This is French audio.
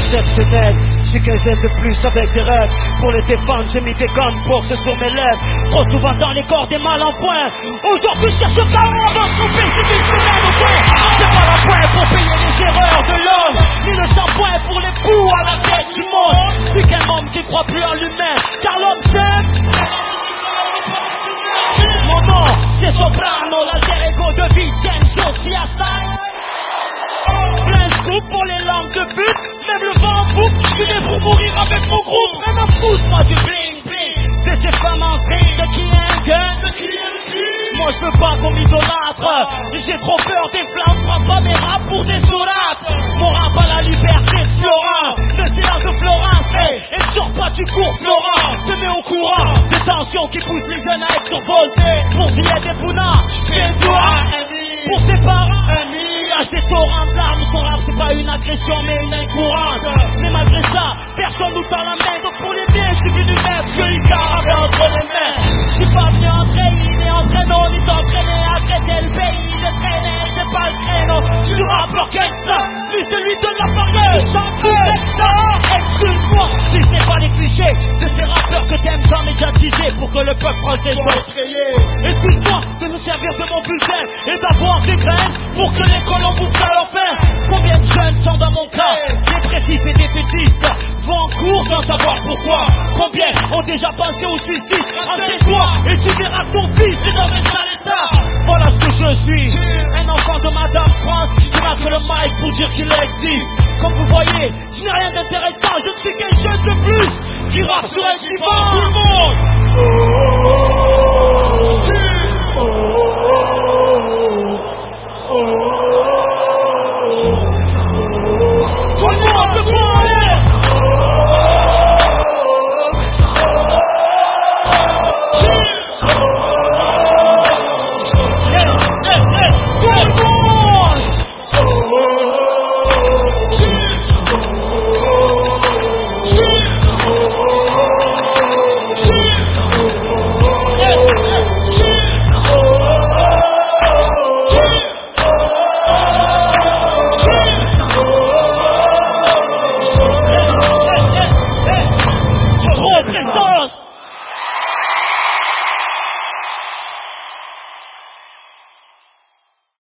exceptionnel. Je suis qu'un jeune de plus avec des rêves. Pour les défendre, j'ai mis des gants box sur mes lèvres. Trop souvent dans les corps des mal en point. Aujourd'hui, je cherche le chaos avant de couper ces musulmans au point. C'est pas la pointe pour payer les erreurs de l'homme, ni le shampoing pour les fous à la tête du monde. Je suis qu'un homme qui croit plus en l'humain, car l'homme s'aime. Mon nom, c'est Soprano, l'alter ego de Vincenzo Fiasta. Plein de scoop pour les langues de but, même le vent en boucle. Je suis né pour mourir avec mon groupe, même pousse-moi du bling bling. De ces femmes en string, de qui est un gun, de qui est le cul. Moi je veux pas qu'on m'idolâtre, j'ai trop peur des flammes, prends pas mes raps pour des sonates. Mon rap à la liberté de Florent, le silence de Florence, et sors pas du cours Florent. Te mets au courant des tensions qui poussent les jeunes à être survoltés. Pour Zied et Pouna, j'fais un doigt. Pour ses parents, lâche des torrents de larmes. Son rap c'est pas une agression mais une incourante. Mais malgré ça, personne nous tend la main. Donc pour les biens, je suis venu mettre ce que Icar avait entre les mains. Je suis pas venu entraîner, ni entraînant, ni t'entraîner à traiter le pays de traîner. J'ai pas le créneau, je suis rappeur gangsta, ni celui de la parole. Chanteur gangsta, excuse-moi si je n'ai pas les clichés de ces rappeurs que t'aimes sans médiatiser pour que le peuple français soit effrayé. Excuse-moi de me servir de mon bulletin et d'avoir des graines pour que les colons bouffent à leur pain. Combien de jeunes sont dans mon cas, dépressifs et défaitistes, vont en cours sans savoir pourquoi. Combien ont déjà pensé au suicide? Renseigne-toi et tu verras que ton fils est dans un sale état. Voilà ce que je suis, un enfant de Madame France qui n'a que le mic pour dire qu'il existe. Comme vous voyez,